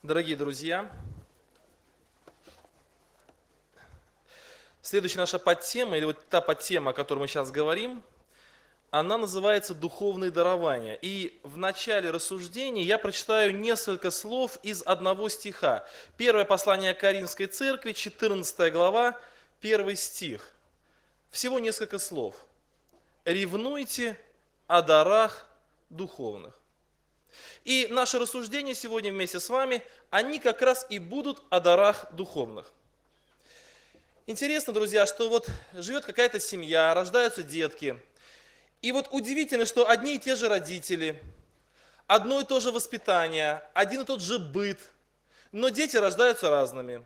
Дорогие друзья, следующая наша подтема, или вот та подтема, о которой мы сейчас говорим, она называется «Духовные дарования». И в начале рассуждений я прочитаю несколько слов из одного стиха. Первое послание Коринфской церкви, 14 глава, 1 стих. Всего несколько слов. «Ревнуйте о дарах духовных». И наши рассуждения сегодня вместе с вами, они как раз и будут о дарах духовных. Интересно, друзья, что вот живет какая-то семья, рождаются детки. И вот удивительно, что одни и те же родители, одно и то же воспитание, один и тот же быт, но дети рождаются разными.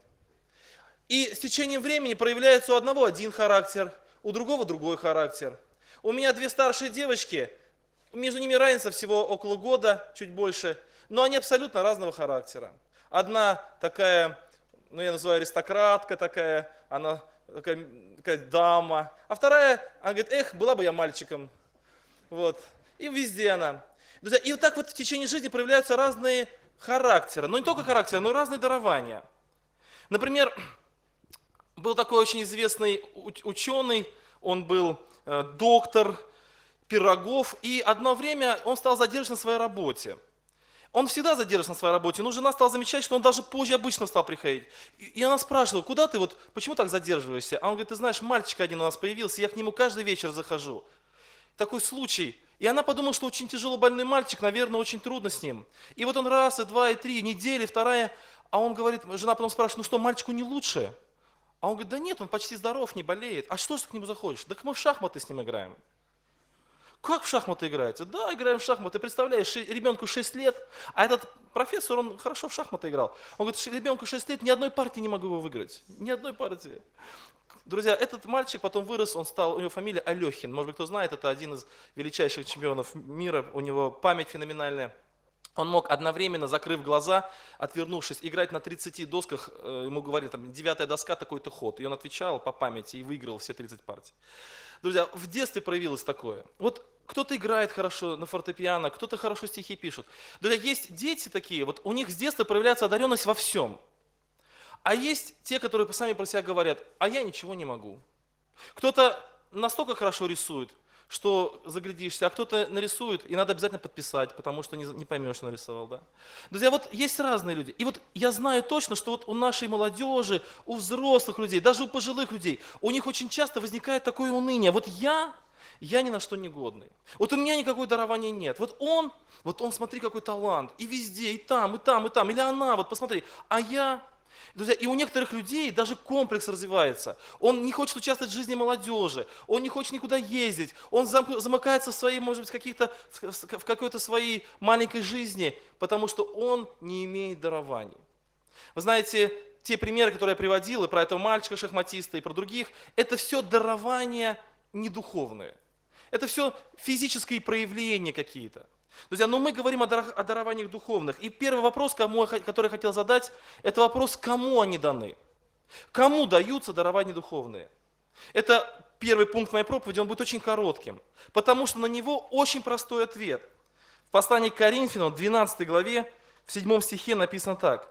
И с течением времени проявляется у одного один характер, у другого другой характер. У меня две старшие девочки, между ними разница всего около года, чуть больше, но они абсолютно разного характера. Одна такая, я называю аристократка такая, она такая дама, а вторая, она говорит, была бы я мальчиком. Вот. И везде она. Друзья, и вот так вот в течение жизни проявляются разные характеры. Но не только характеры, но и разные дарования. Например, был такой очень известный ученый, он был доктор Пирогов, и одно время он стал задерживаться на своей работе. Он всегда задерживался на своей работе, но жена стала замечать, что он даже позже обычно стал приходить. И она спрашивала, куда ты, почему так задерживаешься? А он говорит, ты знаешь, мальчик один у нас появился, я к нему каждый вечер захожу. Такой случай. И она подумала, что очень тяжело больной мальчик, наверное, очень трудно с ним. И вот он раз, и два, и три, недели, вторая, а он говорит, жена потом спрашивает, что, мальчику не лучше? А он говорит, да нет, он почти здоров, не болеет. А что ж ты к нему заходишь? Так мы в шахматы с ним играем. Как в шахматы играете? Да, играем в шахматы. Представляешь, ребенку 6 лет, а этот профессор, он хорошо в шахматы играл. Он говорит, ребенку 6 лет, ни одной партии не могу его выиграть. Ни одной партии. Друзья, этот мальчик потом вырос, у него фамилия Алехин. Может быть, кто знает, это один из величайших чемпионов мира. У него память феноменальная. Он мог одновременно, закрыв глаза, отвернувшись, играть на 30 досках. Ему говорили, 9-я доска, такой-то ход. И он отвечал по памяти и выиграл все 30 партий. Друзья, в детстве проявилось такое. Вот кто-то играет хорошо на фортепиано, кто-то хорошо стихи пишет. Друзья, есть дети такие, вот у них с детства проявляется одаренность во всем. А есть те, которые сами про себя говорят, а я ничего не могу. Кто-то настолько хорошо рисует, что заглядишься, а кто-то нарисует, и надо обязательно подписать, потому что не поймешь, что нарисовал. Да? Друзья, вот есть разные люди. И вот я знаю точно, что вот у нашей молодежи, у взрослых людей, даже у пожилых людей, у них очень часто возникает такое уныние. Вот я ни на что не годный. Вот у меня никакой дарования нет. Вот он, смотри, какой талант. И везде, и там, и там, и там. Или она, вот посмотри. А я... Друзья, и у некоторых людей даже комплекс развивается. Он не хочет участвовать в жизни молодежи, он не хочет никуда ездить, он замыкается в своей, может быть, в какой-то своей маленькой жизни, потому что он не имеет дарований. Вы знаете, те примеры, которые я приводил, и про этого мальчика-шахматиста, и про других, это все дарования не духовные. Это все физические проявления какие-то. Друзья, но мы говорим о дарованиях духовных. И первый вопрос, который я хотел задать, это вопрос, кому они даны. Кому даются дарования духовные? Это первый пункт моей проповеди, он будет очень коротким, потому что на него очень простой ответ. В послании к Коринфянам, 12 главе, в 7 стихе написано так.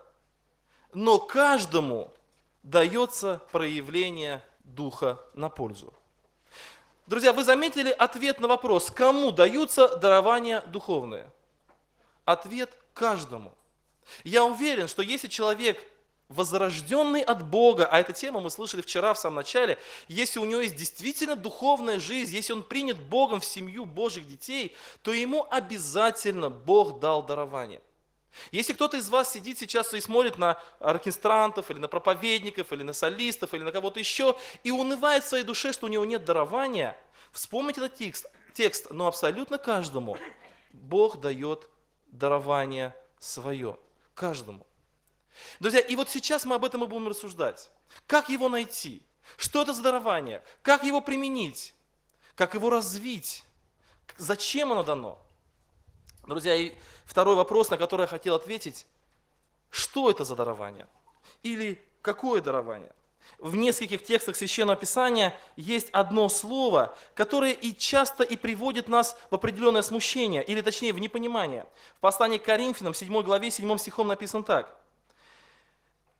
Но каждому дается проявление Духа на пользу. Друзья, вы заметили ответ на вопрос, кому даются дарования духовные? Ответ каждому. Я уверен, что если человек возрожденный от Бога, а эта тема мы слышали вчера в самом начале, если у него есть действительно духовная жизнь, если он принят Богом в семью Божьих детей, то ему обязательно Бог дал дарование. Если кто-то из вас сидит сейчас и смотрит на оркестрантов, или на проповедников, или на солистов, или на кого-то еще, и унывает в своей душе, что у него нет дарования, вспомните этот текст, но абсолютно каждому Бог дает дарование свое. Каждому. Друзья, и вот сейчас мы об этом и будем рассуждать. Как его найти? Что это за дарование? Как его применить? Как его развить? Зачем оно дано? Друзья, и второй вопрос, на который я хотел ответить, что это за дарование? Или какое дарование? В нескольких текстах Священного Писания есть одно слово, которое и часто и приводит нас в определенное смущение, или точнее в непонимание. В послании к Коринфянам, 7 главе, 7 стихом написано так.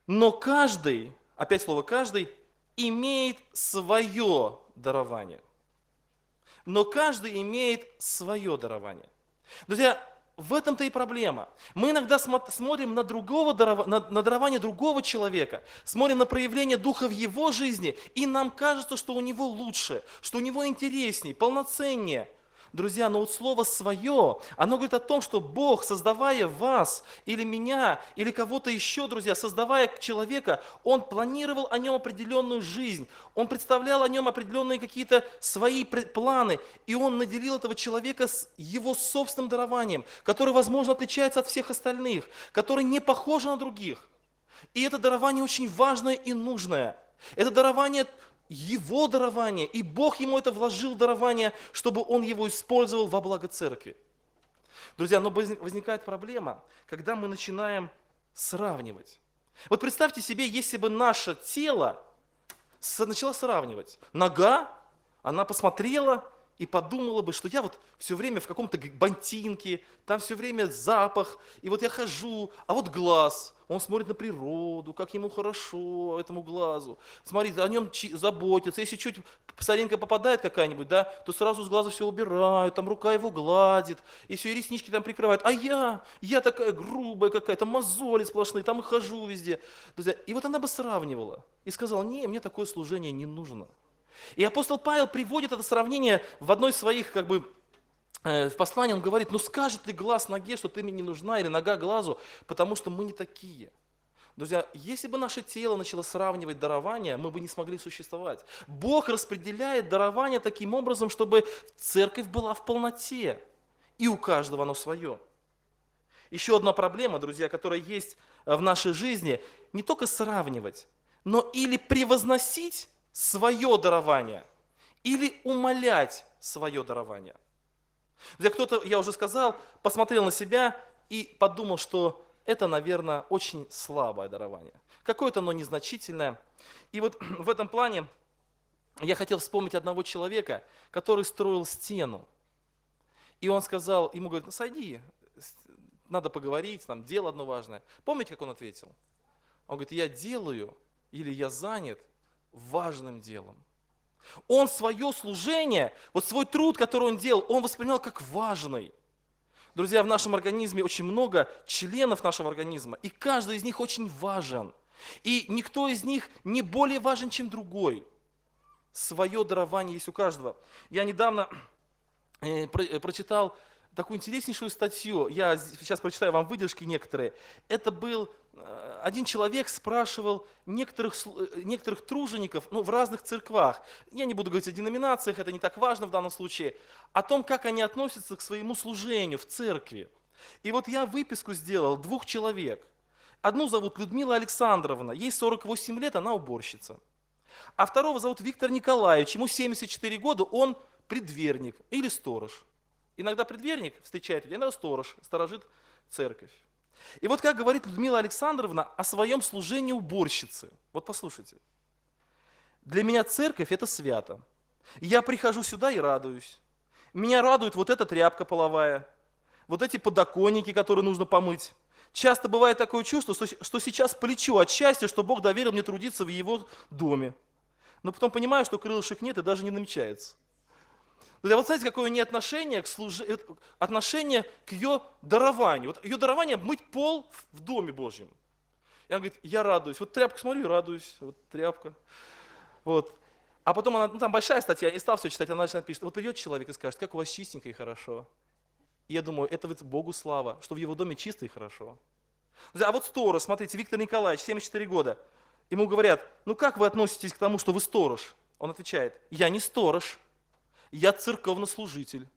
Но каждый, опять слово каждый, имеет свое дарование. Но каждый имеет свое дарование. Друзья, в этом-то и проблема. Мы иногда смотрим на, на дарование другого человека, смотрим на проявление Духа в его жизни, и нам кажется, что у него лучше, что у него интереснее, полноценнее. Друзья, но вот слово «свое», оно говорит о том, что Бог, создавая вас, или меня, или кого-то еще, друзья, создавая человека, Он планировал о нем определенную жизнь, Он представлял о нем определенные какие-то свои планы, и Он наделил этого человека с его собственным дарованием, которое, возможно, отличается от всех остальных, которое не похоже на других. И это дарование очень важное и нужное. Это дарование его дарование, и Бог ему это вложил дарование, чтобы он его использовал во благо церкви. Друзья, но возникает проблема, когда мы начинаем сравнивать. Вот представьте себе, если бы наше тело начало сравнивать. Нога, она посмотрела и подумала бы, что я вот все время в каком-то бантинке, там все время запах, и вот я хожу, а вот глаз, он смотрит на природу, как ему хорошо, этому глазу, смотрит, о нем заботится, если чуть соринка попадает какая-нибудь, да, то сразу с глаза все убирают, там рука его гладит, и все, и реснички там прикрывают, а я такая грубая какая-то, мозоли сплошные, там и хожу везде. Друзья, и вот она бы сравнивала и сказала, не, мне такое служение не нужно. И апостол Павел приводит это сравнение в одной из своих, в послании, он говорит, ну скажет ли глаз ноге, что ты мне не нужна, или нога глазу, потому что мы не такие. Друзья, если бы наше тело начало сравнивать дарования, мы бы не смогли существовать. Бог распределяет дарования таким образом, чтобы церковь была в полноте, и у каждого оно свое. Еще одна проблема, друзья, которая есть в нашей жизни, не только сравнивать, но или превозносить свое дарование, или умалять свое дарование. Друзья, кто-то, я уже сказал, посмотрел на себя и подумал, что это, наверное, очень слабое дарование. Какое-то оно незначительное. И вот в этом плане я хотел вспомнить одного человека, который строил стену. И он сказал, ему говорит, ну сойди, надо поговорить, там дело одно важное. Помните, как он ответил? Он говорит, я делаю или я занят важным делом. Он свое служение, вот свой труд, который он делал, он воспринимал как важный. Друзья, в нашем организме очень много членов нашего организма, и каждый из них очень важен. И никто из них не более важен, чем другой. Свое дарование есть у каждого. Я недавно прочитал такую интереснейшую статью, я сейчас прочитаю вам выдержки некоторые. Это был один человек спрашивал некоторых тружеников в разных церквах, я не буду говорить о деноминациях, это не так важно в данном случае, о том, как они относятся к своему служению в церкви. И вот я выписку сделал 2 человек. Одну зовут Людмила Александровна, ей 48 лет, она уборщица. А второго зовут Виктор Николаевич, ему 74 года, он предверник или сторож. Иногда предверник встречает людей, иногда сторож, сторожит церковь. И вот как говорит Людмила Александровна о своем служении уборщицы. Вот послушайте. Для меня церковь – это свято. Я прихожу сюда и радуюсь. Меня радует вот эта тряпка половая, вот эти подоконники, которые нужно помыть. Часто бывает такое чувство, что сейчас полечу от счастья, что Бог доверил мне трудиться в его доме. Но потом понимаю, что крылышек нет и даже не намечается. Вот знаете, какое у нее отношение к ее дарованию. Вот ее дарование – мыть пол в Доме Божьем. И она говорит, я радуюсь. Вот тряпку смотрю и радуюсь. Вот тряпка. Вот. А потом она, там большая статья, я не стал все читать, она начинает писать. Вот придет человек и скажет, как у вас чистенько и хорошо. И я думаю, это вот Богу слава, что в его доме чисто и хорошо. А вот сторож, смотрите, Виктор Николаевич, 74 года. Ему говорят, ну как вы относитесь к тому, что вы сторож? Он отвечает, я не сторож. Я церковнослужитель.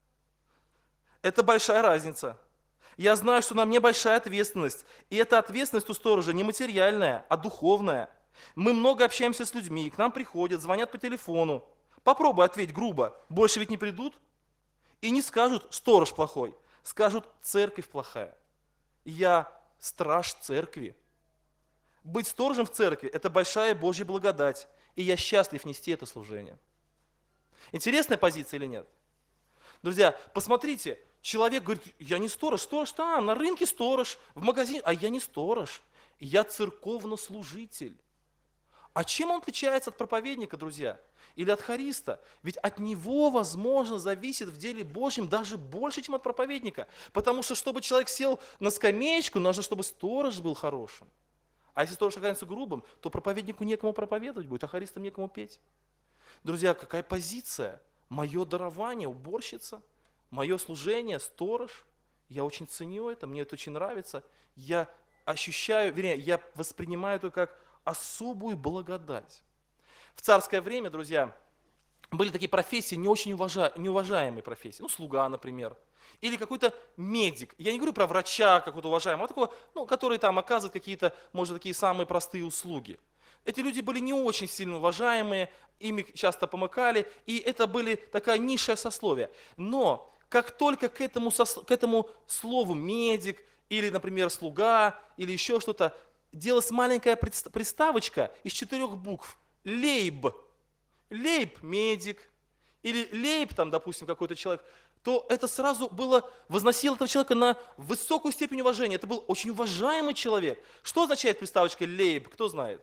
Это большая разница. Я знаю, что на мне большая ответственность. И эта ответственность у сторожа не материальная, а духовная. Мы много общаемся с людьми, к нам приходят, звонят по телефону. Попробуй ответь грубо, больше ведь не придут. И не скажут, сторож плохой, скажут, церковь плохая. Я страж церкви. Быть сторожем в церкви – это большая Божья благодать. И я счастлив нести это служение. Интересная позиция или нет? Друзья, посмотрите, человек говорит, я не сторож, сторож там, на рынке сторож, в магазине, а я не сторож. Я церковнослужитель. А чем он отличается от проповедника, друзья? Или от хориста? Ведь от него, возможно, зависит в деле Божьем даже больше, чем от проповедника. Потому что, чтобы человек сел на скамеечку, нужно, чтобы сторож был хорошим. А если сторож окажется грубым, то проповеднику некому проповедовать будет, а хористам некому петь. Друзья, какая позиция? Мое дарование, уборщица, мое служение, сторож. Я очень ценю это, мне это очень нравится. Я ощущаю, вернее, я воспринимаю это как особую благодать. В царское время, друзья, были такие профессии, не очень неуважаемые профессии. Ну, слуга, например. Или какой-то медик. Я не говорю про врача какого-то уважаемого, а такого, ну, который там оказывает какие-то, может, такие самые простые услуги. Эти люди были не очень сильно уважаемые, ими часто помыкали, и это были такая низшее сословие. Но как только к этому слову медик, или, например, слуга, или еще что-то, делалась маленькая приставочка из 4 букв. Лейб. Лейб медик. Или лейб, там, допустим, какой-то человек, то это сразу было, возносило этого человека на высокую степень уважения. Это был очень уважаемый человек. Что означает приставочка лейб? Кто знает?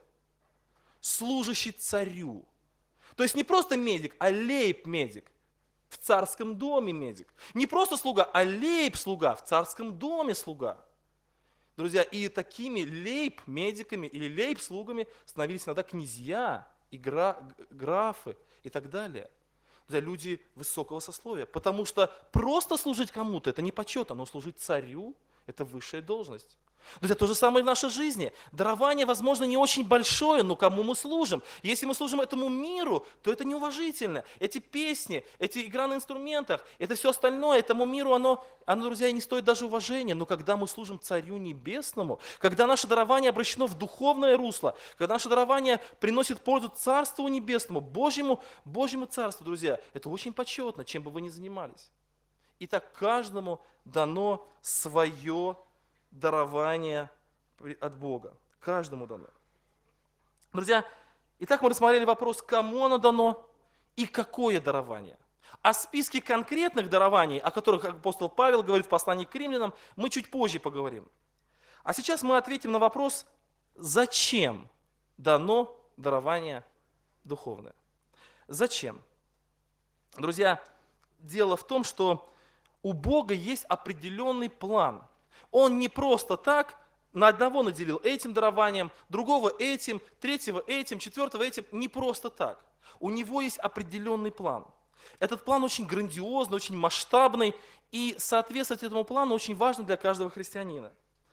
Служащий царю. То есть не просто медик, а лейб-медик. В царском доме медик. Не просто слуга, а лейб-слуга. В царском доме слуга. Друзья, и такими лейб-медиками или лейб-слугами становились иногда князья, и графы и так далее. Друзья, люди высокого сословия. Потому что просто служить кому-то – это не почет, но служить царю – это высшая должность. Друзья, то же самое в нашей жизни. Дарование, возможно, не очень большое, но кому мы служим? Если мы служим этому миру, то это неуважительно. Эти песни, эти игра на инструментах, это все остальное, этому миру, оно, друзья, не стоит даже уважения. Но когда мы служим Царю Небесному, когда наше дарование обращено в духовное русло, когда наше дарование приносит пользу Царству Небесному, Божьему Царству, друзья, это очень почетно, чем бы вы ни занимались. Итак, каждому дано свое дарование от Бога. Каждому дано. Друзья, итак мы рассмотрели вопрос, кому оно дано и какое дарование. О списке конкретных дарований, о которых апостол Павел говорит в послании к римлянам, мы чуть позже поговорим. А сейчас мы ответим на вопрос, зачем дано дарование духовное. Зачем? Друзья, дело в том, что у Бога есть определенный план. Он не просто так на одного наделил этим дарованием, другого этим, третьего этим, четвертого этим. Не просто так. У него есть определенный план. Этот план очень грандиозный, очень масштабный, и соответствовать этому плану очень важно для каждого христианина.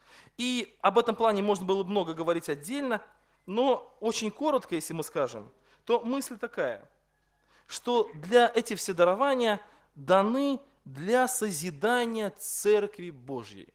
И об этом плане можно было много говорить отдельно, но очень коротко, если мы скажем, то мысль такая, что для эти все дарования даны для созидания Церкви Божьей.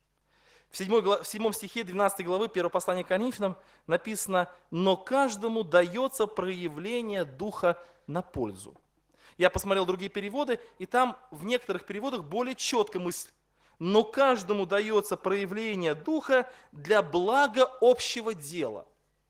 В 7 стихе 12 главы 1 послания к Коринфянам написано: «Но каждому дается проявление Духа на пользу». Я посмотрел другие переводы, и там в некоторых переводах более четко мысль. «Но каждому дается проявление Духа для блага общего дела».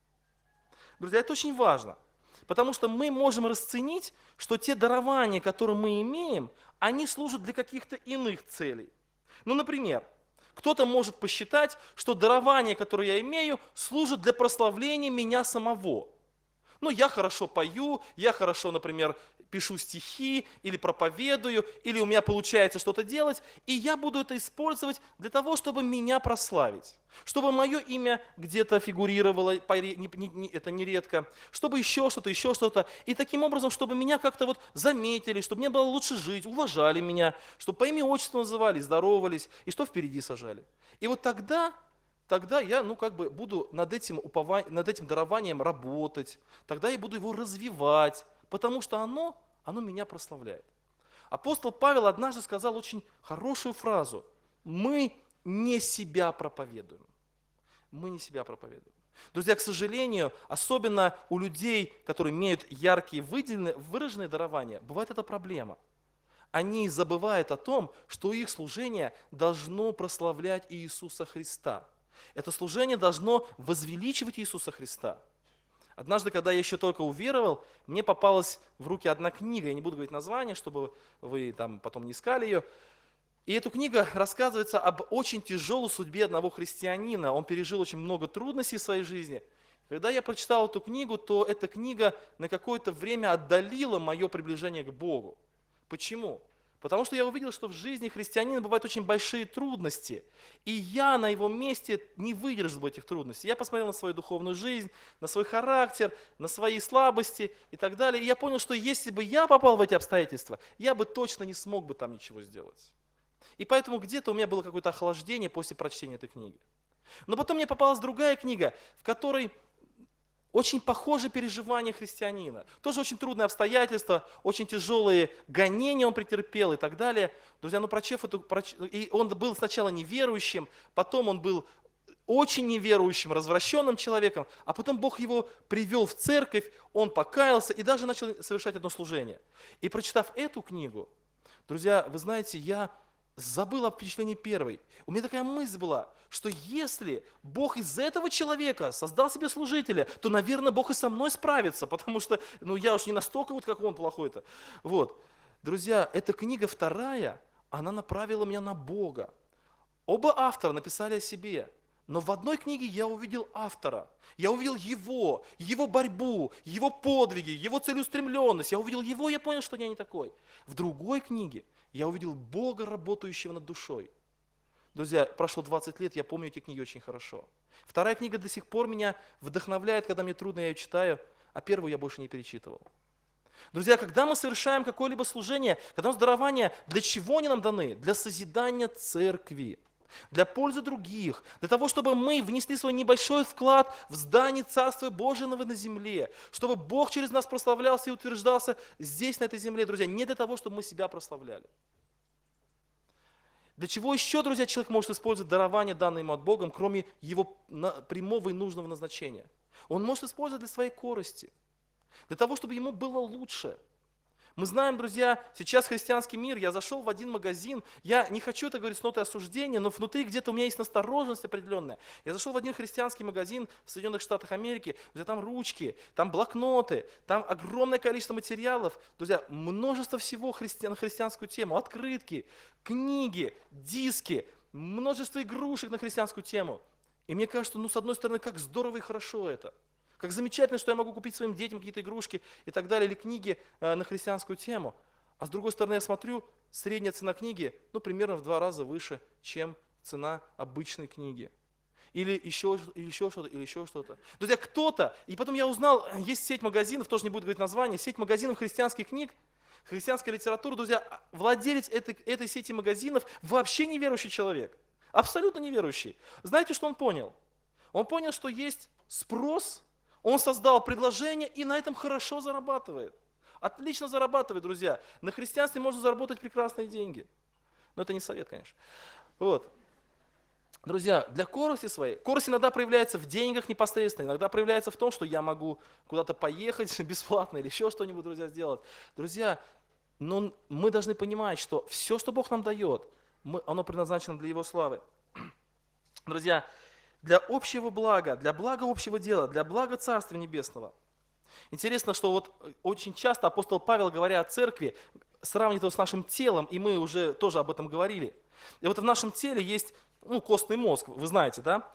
Друзья, это очень важно, потому что мы можем расценить, что те дарования, которые мы имеем, они служат для каких-то иных целей. Ну, например, кто-то может посчитать, что дарование, которое я имею, служит для прославления меня самого. Ну, я хорошо пою, я хорошо, например, пишу стихи, или проповедую, или у меня получается что-то делать, и я буду это использовать для того, чтобы меня прославить. Чтобы мое имя где-то фигурировало, это нередко, чтобы еще что-то. И таким образом, чтобы меня как-то вот заметили, чтобы мне было лучше жить, уважали меня, чтобы по имени отчеству называли, здоровались, и что впереди сажали. И вот тогда я, буду над этим дарованием работать, тогда я буду его развивать, потому что оно меня прославляет. Апостол Павел однажды сказал очень хорошую фразу: мы не себя проповедуем. Мы не себя проповедуем. Друзья, к сожалению, особенно у людей, которые имеют яркие, выраженные дарования, бывает эта проблема. Они забывают о том, что их служение должно прославлять Иисуса Христа. Это служение должно возвеличивать Иисуса Христа. Однажды, когда я еще только уверовал, мне попалась в руки одна книга, я не буду говорить название, чтобы вы там потом не искали ее. И эта книга рассказывается об очень тяжелой судьбе одного христианина. Он пережил очень много трудностей в своей жизни. Когда я прочитал эту книгу, то эта книга на какое-то время отдалила мое приближение к Богу. Почему? Потому что я увидел, что в жизни христианина бывают очень большие трудности. И я на его месте не выдержал бы этих трудностей. Я посмотрел на свою духовную жизнь, на свой характер, на свои слабости и так далее. И я понял, что если бы я попал в эти обстоятельства, я бы точно не смог бы там ничего сделать. И поэтому где-то у меня было какое-то охлаждение после прочтения этой книги. Но потом мне попалась другая книга, в которой очень похожие переживания христианина. Тоже очень трудные обстоятельства, очень тяжелые гонения он претерпел и так далее. Друзья, и он был сначала неверующим, потом он был очень неверующим, развращенным человеком, а потом Бог его привел в церковь, он покаялся и даже начал совершать одно служение. И прочитав эту книгу, друзья, вы знаете, я забыл о впечатлении первой. У меня такая мысль была, что если Бог из этого человека создал себе служителя, то, наверное, Бог и со мной справится, потому что, я уж не настолько вот как он плохой-то. Вот. Друзья, эта книга вторая, она направила меня на Бога. Оба автора написали о себе, но в одной книге я увидел автора. Я увидел его борьбу, его подвиги, его целеустремленность. Я увидел его, я понял, что я не такой. В другой книге я увидел Бога, работающего над душой. Друзья, прошло 20 лет, я помню эти книги очень хорошо. Вторая книга до сих пор меня вдохновляет, когда мне трудно, я ее читаю, а первую я больше не перечитывал. Друзья, когда мы совершаем какое-либо служение, когда у нас дарования, для чего они нам даны? Для созидания церкви, для пользы других, для того, чтобы мы внесли свой небольшой вклад в здание Царства Божьего на земле, чтобы Бог через нас прославлялся и утверждался здесь, на этой земле, друзья, не для того, чтобы мы себя прославляли. Для чего еще, друзья, человек может использовать дарование, данное ему от Бога, кроме его прямого и нужного назначения? Он может использовать для своей корысти, для того, чтобы ему было лучше. Мы знаем, друзья, сейчас христианский мир, я зашел в один магазин, я не хочу это говорить с нотой осуждения, но внутри где-то у меня есть настороженность определенная. Я зашел в один христианский магазин в Соединенных Штатах Америки, где там ручки, там блокноты, там огромное количество материалов, друзья, множество всего на христианскую тему, открытки, книги, диски, множество игрушек на христианскую тему. И мне кажется, с одной стороны, как здорово и хорошо это. Как замечательно, что я могу купить своим детям какие-то игрушки и так далее, или книги на христианскую тему. А с другой стороны, я смотрю, средняя цена книги, примерно в 2 раза выше, чем цена обычной книги. Или еще что-то. Друзья, кто-то, и потом я узнал, есть сеть магазинов, тоже не буду говорить название, сеть магазинов христианских книг, христианской литературы. Друзья, владелец этой сети магазинов вообще неверующий человек. Абсолютно неверующий. Знаете, что он понял? Он понял, что есть спрос. Он создал предложение и на этом хорошо зарабатывает. Отлично зарабатывает, друзья. На христианстве можно заработать прекрасные деньги. Но это не совет, конечно. Вот. Друзья, для корости своей, корость иногда проявляется в деньгах непосредственно, иногда проявляется в том, что я могу куда-то поехать бесплатно или еще что-нибудь, друзья, сделать. Друзья, но мы должны понимать, что все, что Бог нам дает, оно предназначено для Его славы. Друзья, для общего блага, для блага общего дела, для блага Царства Небесного. Интересно, что очень часто апостол Павел, говоря о церкви, сравнивает его с нашим телом, и мы уже тоже об этом говорили. И в нашем теле есть костный мозг, вы знаете, да?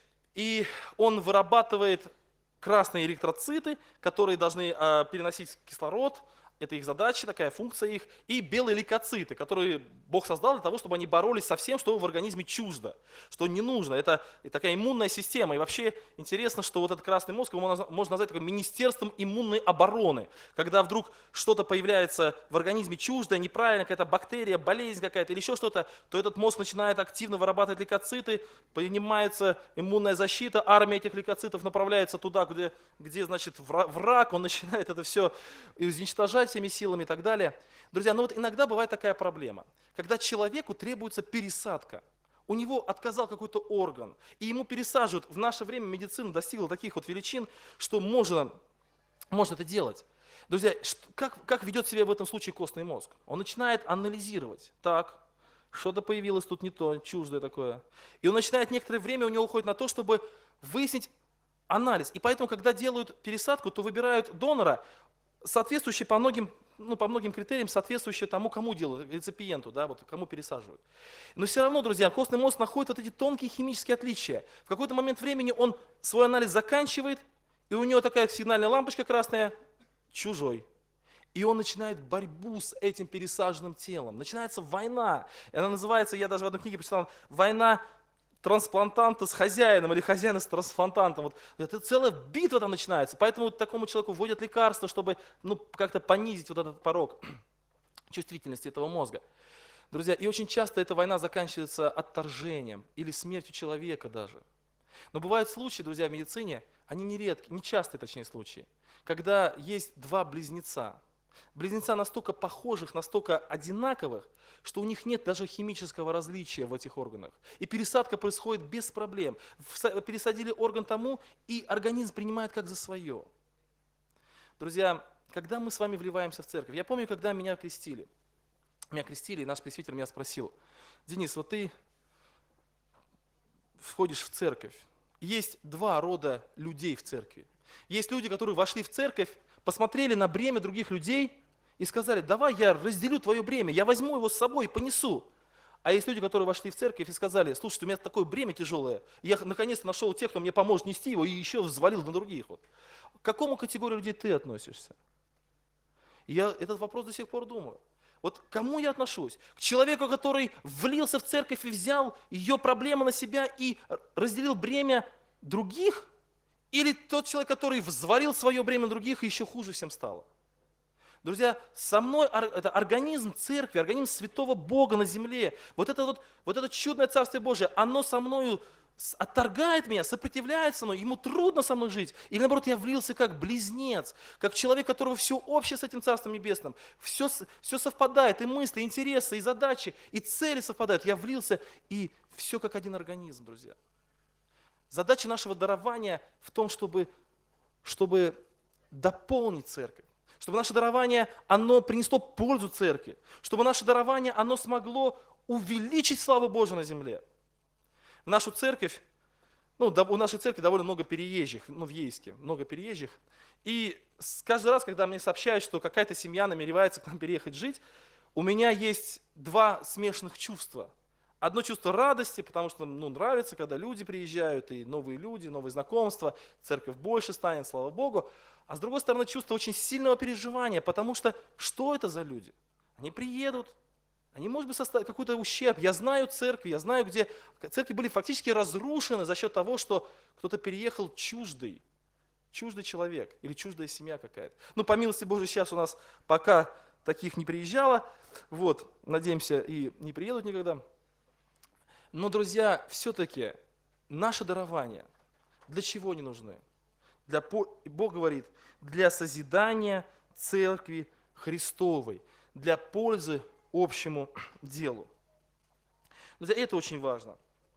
И он вырабатывает красные эритроциты, которые должны переносить кислород. Это их задача, такая функция их. И белые лейкоциты, которые Бог создал для того, чтобы они боролись со всем, что в организме чуждо, что не нужно. Это такая иммунная система. И вообще интересно, что этот красный мозг его можно назвать таким министерством иммунной обороны. Когда вдруг что-то появляется в организме чуждое, неправильно, какая-то бактерия, болезнь какая-то или еще что-то, то этот мозг начинает активно вырабатывать лейкоциты, поднимается иммунная защита, армия этих лейкоцитов направляется туда, где значит, враг, он начинает это все изничтожать всеми силами и так далее. Друзья, иногда бывает такая проблема, когда человеку требуется пересадка. У него отказал какой-то орган, и ему пересаживают. В наше время медицина достигла таких величин, что можно это делать. Друзья, как ведет себя в этом случае костный мозг? Он начинает анализировать. Так, что-то появилось тут не то, чуждое такое. И он начинает некоторое время, у него уходит на то, чтобы выяснить анализ. И поэтому, когда делают пересадку, то выбирают донора, соответствующий по многим ну, по многим критериям соответствующее тому, кому делают, реципиенту, да, вот кому пересаживают. Но все равно, друзья, костный мозг находит вот эти тонкие химические отличия. В какой-то момент времени он свой анализ заканчивает, и у него такая сигнальная лампочка красная, чужой. И он начинает борьбу с этим пересаженным телом. Начинается война. И она называется, я даже в одной книге прочитал, «Война трансплантанта с хозяином» или «Хозяина с трансплантантом». Вот это целая битва там начинается. Поэтому вот такому человеку вводят лекарства, чтобы ну, как-то понизить вот этот порог чувствительности этого мозга. Друзья, и очень часто эта война заканчивается отторжением или смертью человека даже. Но бывают случаи, друзья, в медицине, они нередки, нечастые, точнее, случаи, когда есть два близнеца. Близнеца настолько похожих, настолько одинаковых, что у них нет даже химического различия в этих органах. И пересадка происходит без проблем. Пересадили орган тому, и организм принимает как за свое. Друзья, когда мы с вами вливаемся в церковь, я помню, когда меня крестили, и наш пресвитер меня спросил: Денис, вот ты входишь в церковь. Есть два рода людей в церкви. Есть люди, которые вошли в церковь, посмотрели на бремя других людей и сказали: давай я разделю твое бремя, я возьму его с собой и понесу. А есть люди, которые вошли в церковь и сказали: слушай, у меня такое бремя тяжелое, я наконец-то нашел тех, кто мне поможет нести его, и еще взвалил на других. Вот. К какому категории людей ты относишься? И я этот вопрос до сих пор думаю. Вот к кому я отношусь? К человеку, который влился в церковь и взял ее проблемы на себя и разделил бремя других? Или тот человек, который взвалил свое бремя на других и еще хуже всем стало? Друзья, со мной это организм церкви, организм святого Бога на земле. Вот это чудное Царствие Божие, оно со мною отторгает меня, сопротивляется мной, ему трудно со мной жить. Или наоборот, я влился как близнец, как человек, которого все общее с этим Царством Небесным. Все совпадает, и мысли, и интересы, и задачи, и цели совпадают. Я влился, и все как один организм, друзья. Задача нашего дарования в том, чтобы дополнить церковь. Чтобы наше дарование, оно принесло пользу церкви. Чтобы наше дарование, оно смогло увеличить славу Божию на земле. В нашу церковь, у нашей церкви довольно много переезжих, в Ейске, много переезжих. И каждый раз, когда мне сообщают, что какая-то семья намеревается к нам переехать жить, у меня есть два смешанных чувства. Одно чувство радости, потому что нравится, когда люди приезжают, и новые люди, новые знакомства, церковь больше станет, слава Богу. А с другой стороны, чувство очень сильного переживания, потому что это за люди? Они приедут, они, может быть, составят какой-то ущерб. Я знаю церкви, я знаю, где церкви были фактически разрушены за счет того, что кто-то переехал чуждый человек или чуждая семья какая-то. По милости Божией, сейчас у нас пока таких не приезжало, надеемся, и не приедут никогда. Но, друзья, все-таки наше дарование для чего не нужны? Бог говорит, для созидания церкви Христовой, для пользы общему делу. Друзья, это очень важно.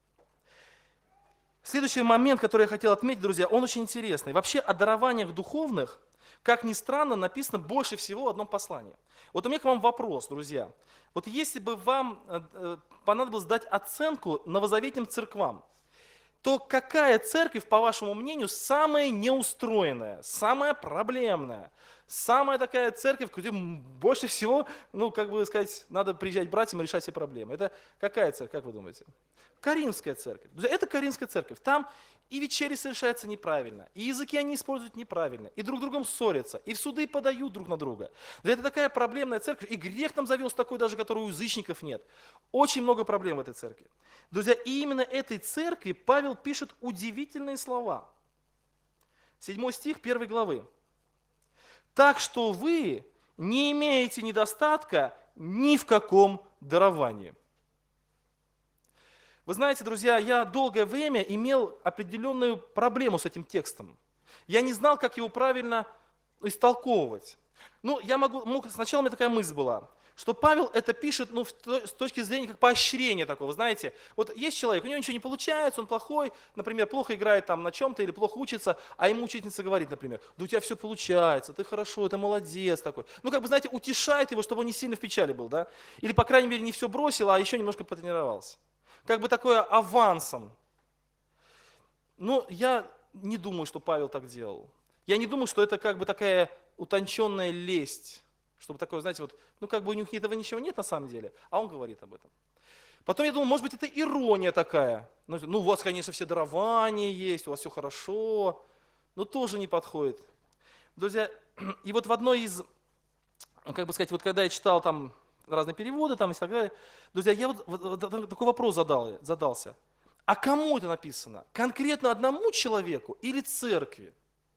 Следующий момент, который я хотел отметить, друзья, он очень интересный. Вообще о дарованиях духовных, как ни странно, написано больше всего в одном послании. У меня к вам вопрос, друзья. Если бы вам понадобилось дать оценку новозаветным церквам, то какая церковь, по вашему мнению, самая неустроенная, самая проблемная, самая такая церковь, где больше всего, надо приезжать братьям и решать все проблемы? Это какая церковь, как вы думаете? Каринская церковь. Это Каринская церковь. Там и вечери совершаются неправильно, и языки они используют неправильно, и друг с другом ссорятся, и в суды подают друг на друга. Это такая проблемная церковь, и грех там завелся такой даже, которого у язычников нет. Очень много проблем в этой церкви. Друзья, и именно этой церкви Павел пишет удивительные слова. 7 стих 1 главы. «Так что вы не имеете недостатка ни в каком даровании». Вы знаете, друзья, я долгое время имел определенную проблему с этим текстом. Я не знал, как его правильно истолковывать. Сначала у меня такая мысль была, что Павел это пишет с точки зрения как поощрения такого, знаете. Есть человек, у него ничего не получается, он плохой, например, плохо играет на чем-то или плохо учится, а ему учительница говорит, например: да у тебя все получается, ты хорошо, ты молодец такой. Знаете, утешает его, чтобы он не сильно в печали был, да? Или, по крайней мере, не все бросил, а еще немножко потренировался. Такое авансом. Я не думаю, что Павел так делал. Я не думаю, что это такая утонченная лесть. Чтобы такое, знаете, вот, ну как бы у них этого ничего нет на самом деле, а он говорит об этом. Потом я думал, может быть, это ирония такая. Ну, у вас, конечно, все дарования есть, у вас все хорошо, но тоже не подходит. Друзья, и вот в одной из, как бы сказать, вот когда я читал там разные переводы там и так далее, друзья, я вот такой вопрос задался. А кому это написано? Конкретно одному человеку или церкви?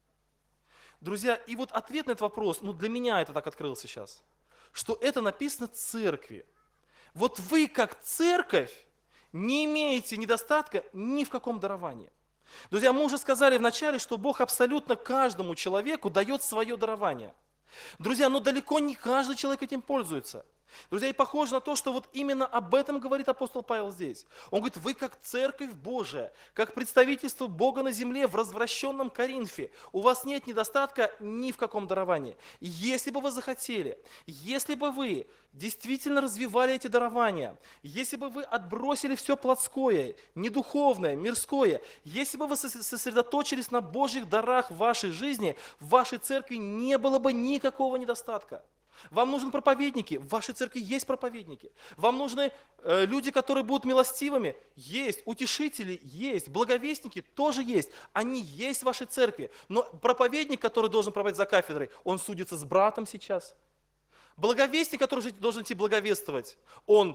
Друзья, и вот ответ на этот вопрос, ну для меня это так открылся сейчас, что это написано церкви. Вот вы как церковь не имеете недостатка ни в каком даровании. Друзья, мы уже сказали вначале, что Бог абсолютно каждому человеку дает свое дарование. Друзья, но далеко не каждый человек этим пользуется. Друзья, и похоже на то, что вот именно об этом говорит апостол Павел здесь. Он говорит, вы как церковь Божия, как представительство Бога на земле в развращенном Коринфе, у вас нет недостатка ни в каком даровании. Если бы вы захотели, если бы вы действительно развивали эти дарования, если бы вы отбросили все плотское, недуховное, мирское, если бы вы сосредоточились на Божьих дарах в вашей жизни, в вашей церкви не было бы никакого недостатка. Вам нужны проповедники, в вашей церкви есть проповедники. Вам нужны люди, которые будут милостивыми, есть. Утешители есть, благовестники тоже есть. Они есть в вашей церкви. Но проповедник, который должен проповедовать за кафедрой, он судится с братом сейчас. Благовестник, который должен идти благовествовать, он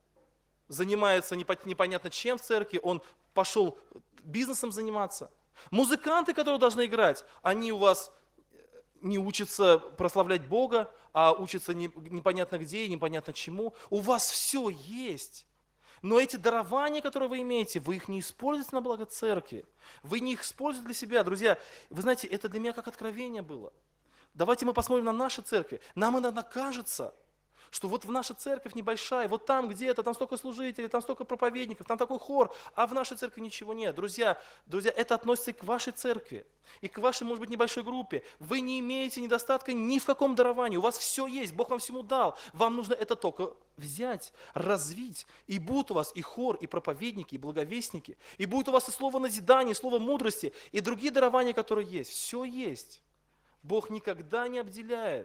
занимается непонятно чем в церкви, он пошел бизнесом заниматься. Музыканты, которые должны играть, они у вас не учатся прославлять Бога, а учатся непонятно где и непонятно чему. У вас все есть. Но эти дарования, которые вы имеете, вы их не используете на благо церкви. Вы не их используете для себя. Друзья, вы знаете, это для меня как откровение было. Давайте мы посмотрим на наши церкви. Нам иногда кажется, что вот в наша церковь небольшая, вот там где-то, там столько служителей, там столько проповедников, там такой хор, а в нашей церкви ничего нет. Друзья, это относится и к вашей церкви, и к вашей, может быть, небольшой группе. Вы не имеете недостатка ни в каком даровании, у вас все есть, Бог вам всему дал. Вам нужно это только взять, развить, и будут у вас и хор, и проповедники, и благовестники, и будет у вас и слово назидания, и слово мудрости, и другие дарования, которые есть. Все есть. Бог никогда не обделяет.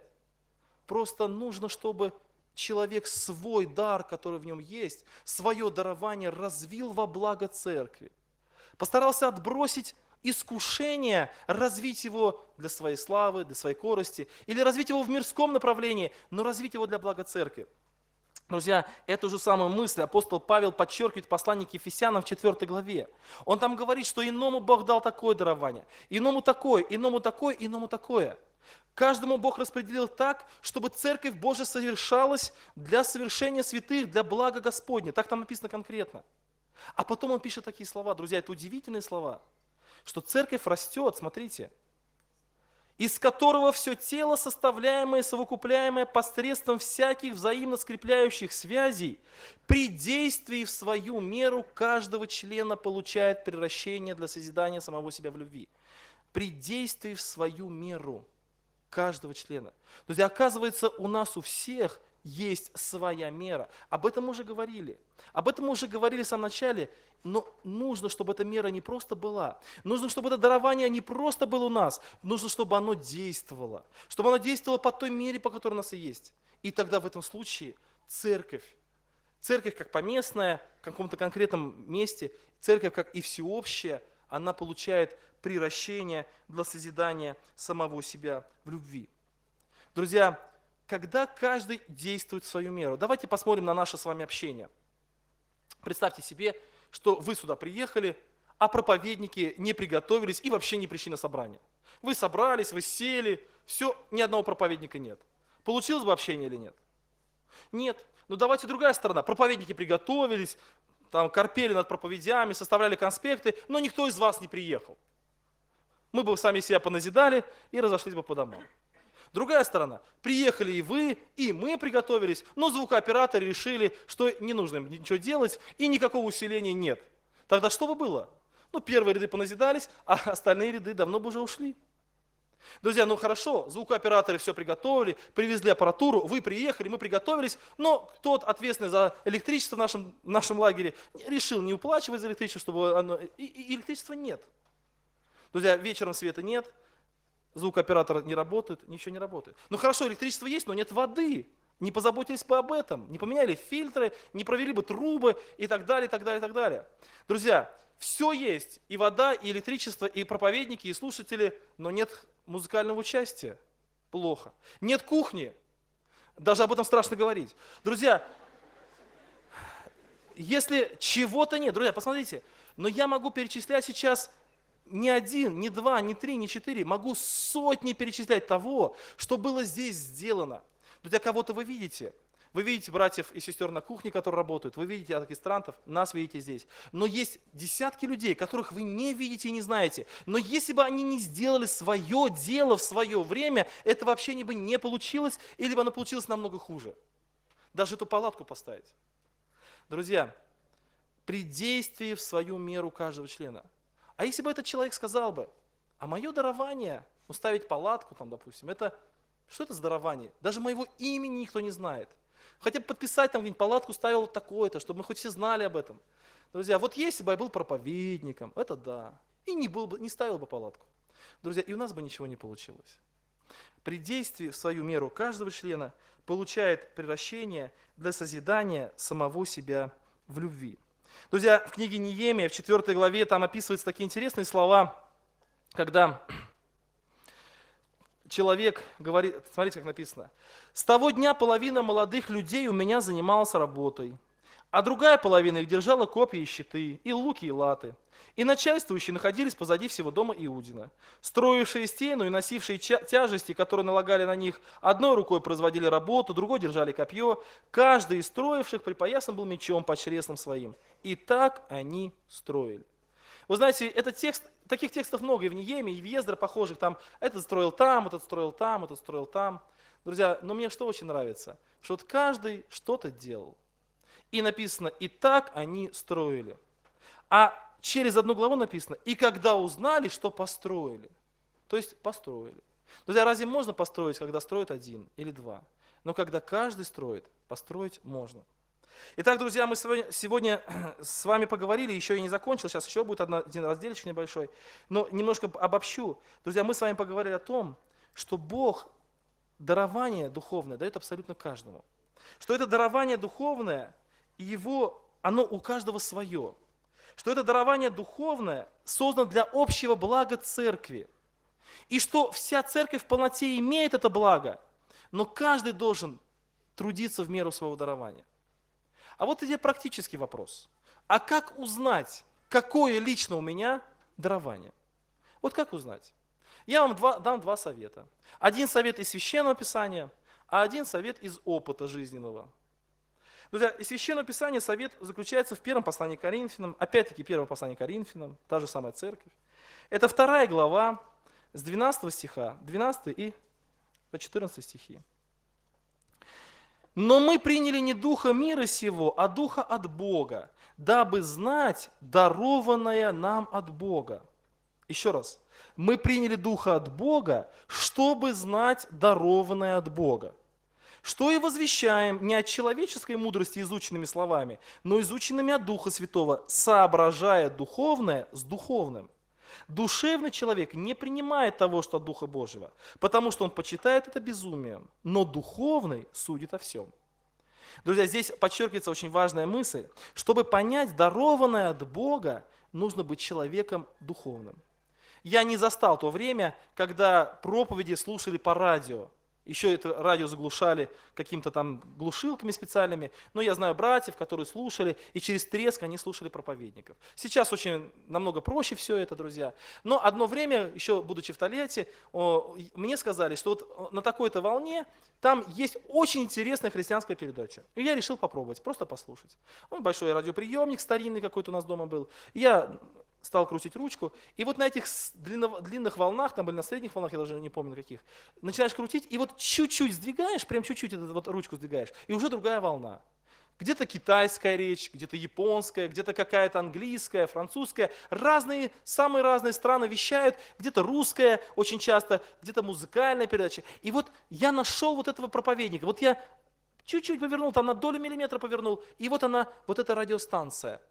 Просто нужно, чтобы человек свой дар, который в нем есть, свое дарование развил во благо церкви. Постарался отбросить искушение, развить его для своей славы, для своей корысти, или развить его в мирском направлении, но развить его для блага церкви. Друзья, эту же самую мысль апостол Павел подчеркивает в послании к Ефесянам в 4 главе. Он там говорит, что иному Бог дал такое дарование, иному такое, иному такое, иному такое. Каждому Бог распределил так, чтобы церковь Божия совершалась для совершения святых, для блага Господня. Так там написано конкретно. А потом он пишет такие слова, друзья, это удивительные слова, что церковь растет, смотрите, из которого все тело, составляемое и совокупляемое посредством всяких взаимно скрепляющих связей, при действии в свою меру каждого члена получает превращение для созидания самого себя в любви. При действии в свою меру каждого члена. Друзья, оказывается, у нас у всех есть своя мера. Об этом мы уже говорили. Об этом мы уже говорили в самом начале. Но нужно, чтобы эта мера не просто была. Нужно, чтобы это дарование не просто было у нас. Нужно, чтобы оно действовало. Чтобы оно действовало по той мере, по которой у нас и есть. И тогда в этом случае церковь как поместная, в каком-то конкретном месте, церковь как и всеобщая, она получает приращение для созидания самого себя в любви. Друзья, когда каждый действует в свою меру, давайте посмотрим на наше с вами общение. Представьте себе, что вы сюда приехали, а проповедники не приготовились и вообще не пришли на собрание. Вы собрались, вы сели, все, ни одного проповедника нет. Получилось бы общение или нет? Нет. Но давайте другая сторона. Проповедники приготовились, там корпели над проповедями, составляли конспекты, но никто из вас не приехал. Мы бы сами себя поназидали и разошлись бы по домам. Другая сторона. Приехали и вы, и мы приготовились, но звукооператоры решили, что не нужно им ничего делать и никакого усиления нет. Тогда что бы было? Ну, первые ряды поназидались, а остальные ряды давно бы уже ушли. Друзья, ну хорошо, звукооператоры все приготовили, привезли аппаратуру, вы приехали, мы приготовились, но тот, ответственный за электричество в нашем лагере, решил не уплачивать за электричество, чтобы оно... И электричества нет. Друзья, вечером света нет, звукооператор не работает, ничего не работает. Ну хорошо, электричество есть, но нет воды. Не позаботились бы об этом, не поменяли фильтры, не провели бы трубы и так далее, и так далее, и так далее. Друзья, все есть, и вода, и электричество, и проповедники, и слушатели, но нет музыкального участия. Плохо. Нет кухни. Даже об этом страшно говорить. Друзья, если чего-то нет, друзья, посмотрите, но я могу перечислять сейчас не один, не два, не три, не четыре, могу сотни перечислять того, что было здесь сделано. Друзья, кого-то вы видите братьев и сестер на кухне, которые работают, вы видите оркестрантов, нас видите здесь. Но есть десятки людей, которых вы не видите и не знаете. Но если бы они не сделали свое дело в свое время, это вообще бы не получилось, или бы оно получилось намного хуже. Даже эту палатку поставить. Друзья, при действии в свою меру каждого члена. А если бы этот человек сказал бы, а мое дарование, ставить палатку там, допустим, что это за дарование? Даже моего имени никто не знает. Хотя бы подписать там где-нибудь палатку ставил вот такое-то, чтобы мы хоть все знали об этом. Друзья, вот если бы я был проповедником, это да. И не ставил бы палатку. Друзья, и у нас бы ничего не получилось. При действии в свою меру каждого члена получает превращение для созидания самого себя в любви. Друзья, в книге Неемия, в 4 главе, там описываются такие интересные слова, когда человек говорит, смотрите, как написано, «С того дня половина молодых людей у меня занималась работой, а другая половина их держала копья и щиты, и луки, и латы. И начальствующие находились позади всего дома Иудина, строившие стену и носившие тяжести, которые налагали на них, одной рукой производили работу, другой держали копье. Каждый из строивших припоясан был мечом под чреслом своим. И так они строили». Вы знаете, таких текстов много и в Неемии, и в Ездре похожих. Там этот строил там, этот строил там, этот строил там. Друзья, но мне что очень нравится, что вот каждый что-то делал. И написано, и так они строили. А через одну главу написано, и когда узнали, что построили. То есть построили. Друзья, разве можно построить, когда строит один или два? Но когда каждый строит, построить можно. Итак, друзья, мы сегодня с вами поговорили, еще и не закончил, сейчас еще будет один разделочек небольшой, но немножко обобщу. Друзья, мы с вами поговорили о том, что Бог дарование духовное дает абсолютно каждому. Что это дарование духовное, оно у каждого свое. Что это дарование духовное создано для общего блага церкви. И что вся церковь в полноте имеет это благо, но каждый должен трудиться в меру своего дарования. А вот идет практический вопрос. А как узнать, какое лично у меня дарование? Вот как узнать? Я вам дам два совета. Один совет из Священного Писания, а один совет из опыта жизненного. Друзья, из Священного Писания совет заключается в первом послании к Коринфянам, опять-таки первое послание к Коринфянам, та же самая церковь. Это 2 глава с 12 стиха, 12 и по 14 стихи. «Но мы приняли не духа мира сего, а духа от Бога, дабы знать дарованное нам от Бога». Еще раз. Мы приняли духа от Бога, чтобы знать дарованное от Бога. Что и возвещаем не от человеческой мудрости изученными словами, но изученными от Духа Святого, соображая духовное с духовным. Душевный человек не принимает того, что от Духа Божьего, потому что он почитает это безумием, но духовный судит о всем. Друзья, здесь подчеркивается очень важная мысль. Чтобы понять дарованное от Бога, нужно быть человеком духовным. Я не застал то время, когда проповеди слушали по радио. Еще это радио заглушали какими-то там глушилками специальными. Но я знаю братьев, которые слушали, и через треск они слушали проповедников. Сейчас очень намного проще все это, друзья. Но одно время, еще будучи в Тольятти, мне сказали, что вот на такой-то волне там есть очень интересная христианская передача. И я решил попробовать, просто послушать. Большой радиоприемник старинный какой-то у нас дома был. Я стал крутить ручку, и вот на этих длинных волнах, там были на средних волнах, я даже не помню на каких, начинаешь крутить, и вот чуть-чуть сдвигаешь, прям чуть-чуть эту вот ручку сдвигаешь, и уже другая волна. Где-то китайская речь, где-то японская, где-то какая-то английская, французская. Самые разные страны вещают, где-то русская очень часто, где-то музыкальная передача. И вот я нашел вот этого проповедника, вот я чуть-чуть повернул, там на долю миллиметра повернул, и вот она, вот эта радиостанция.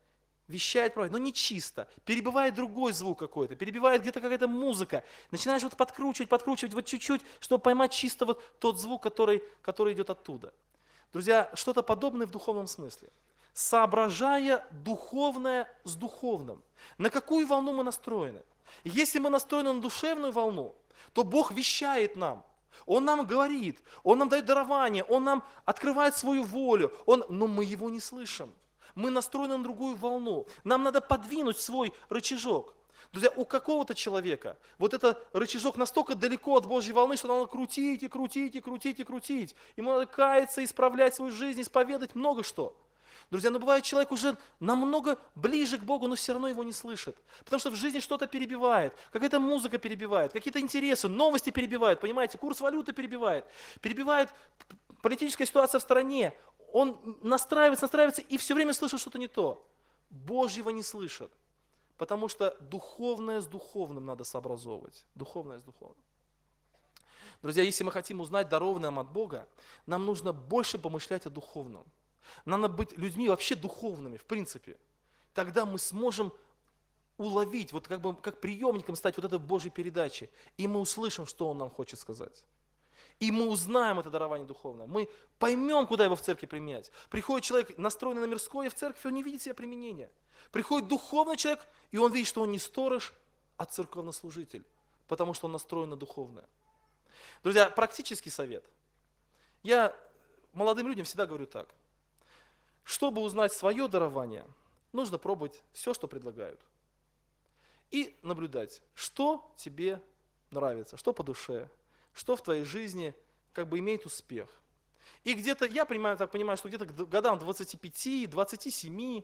вещает правильно, но не чисто. Перебивает другой звук какой-то, перебивает где-то какая-то музыка. Начинаешь вот подкручивать вот чуть-чуть, чтобы поймать чисто вот тот звук, который идет оттуда. Друзья, что-то подобное в духовном смысле. Соображая духовное с духовным. На какую волну мы настроены? Если мы настроены на душевную волну, то Бог вещает нам. Он нам говорит, Он нам дает дарование, Он нам открывает свою волю, но мы Его не слышим. Мы настроены на другую волну. Нам надо подвинуть свой рычажок. Друзья, у какого-то человека вот этот рычажок настолько далеко от Божьей волны, что надо крутить и крутить и крутить и крутить. Ему надо каяться, исправлять свою жизнь, исповедать много что. Друзья, но бывает, человек уже намного ближе к Богу, но все равно его не слышит. Потому что в жизни что-то перебивает, какая-то музыка перебивает, какие-то интересы, новости перебивают, понимаете, курс валюты перебивает политическая ситуация в стране. Он настраивается и все время слышит что-то не то. Божьего не слышит. Потому что духовное с духовным надо сообразовывать. Духовное с духовным. Друзья, если мы хотим узнать дарованное нам от Бога, нам нужно больше помышлять о духовном. Нам надо быть людьми вообще духовными, в принципе. Тогда мы сможем уловить, вот как приемником стать вот этой Божьей передачи. И мы услышим, что Он нам хочет сказать. И мы узнаем это дарование духовное. Мы поймем, куда его в церкви применять. Приходит человек, настроенный на мирское, в церковь, он не видит себе применения. Приходит духовный человек, и он видит, что он не сторож, а церковнослужитель, потому что он настроен на духовное. Друзья, практический совет. Я молодым людям всегда говорю так. Чтобы узнать свое дарование, нужно пробовать все, что предлагают. И наблюдать, что тебе нравится, что по душе, что в твоей жизни имеет успех. И где-то, я так понимаю, что где-то к годам 25, 27,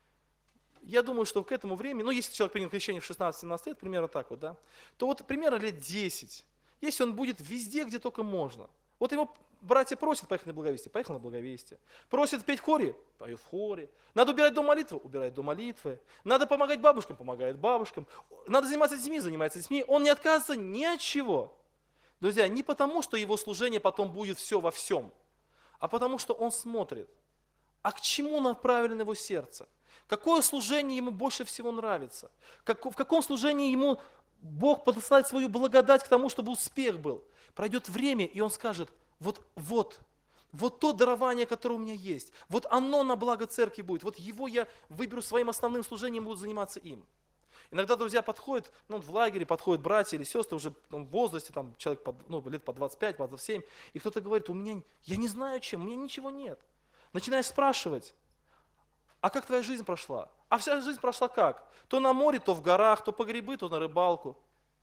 я думаю, что к этому времени, если человек принял крещение в 16-17 лет, примерно так вот, да, то вот примерно лет 10, если он будет везде, где только можно. Вот его братья просят поехать на благовестие, поехал на благовестие. Просят петь в хоре, пою в хоре. Надо убирать дом молитвы, убирает дом молитвы. Надо помогать бабушкам, помогает бабушкам. Надо заниматься детьми, занимается детьми. Он не отказывается ни от чего. Друзья, не потому, что его служение потом будет все во всем, а потому, что он смотрит, а к чему направлено его сердце. Какое служение ему больше всего нравится? В каком служении ему Бог посылает свою благодать к тому, чтобы успех был? Пройдет время, и он скажет, вот то дарование, которое у меня есть, вот оно на благо церкви будет, вот его я выберу своим основным служением, буду заниматься им. Иногда друзья подходят, в лагере подходят братья или сестры уже в возрасте, человек лет по 25, 27, и кто-то говорит, я не знаю чем, у меня ничего нет. Начинаешь спрашивать, а как твоя жизнь прошла? А вся жизнь прошла как? То на море, то в горах, то по грибы, то на рыбалку.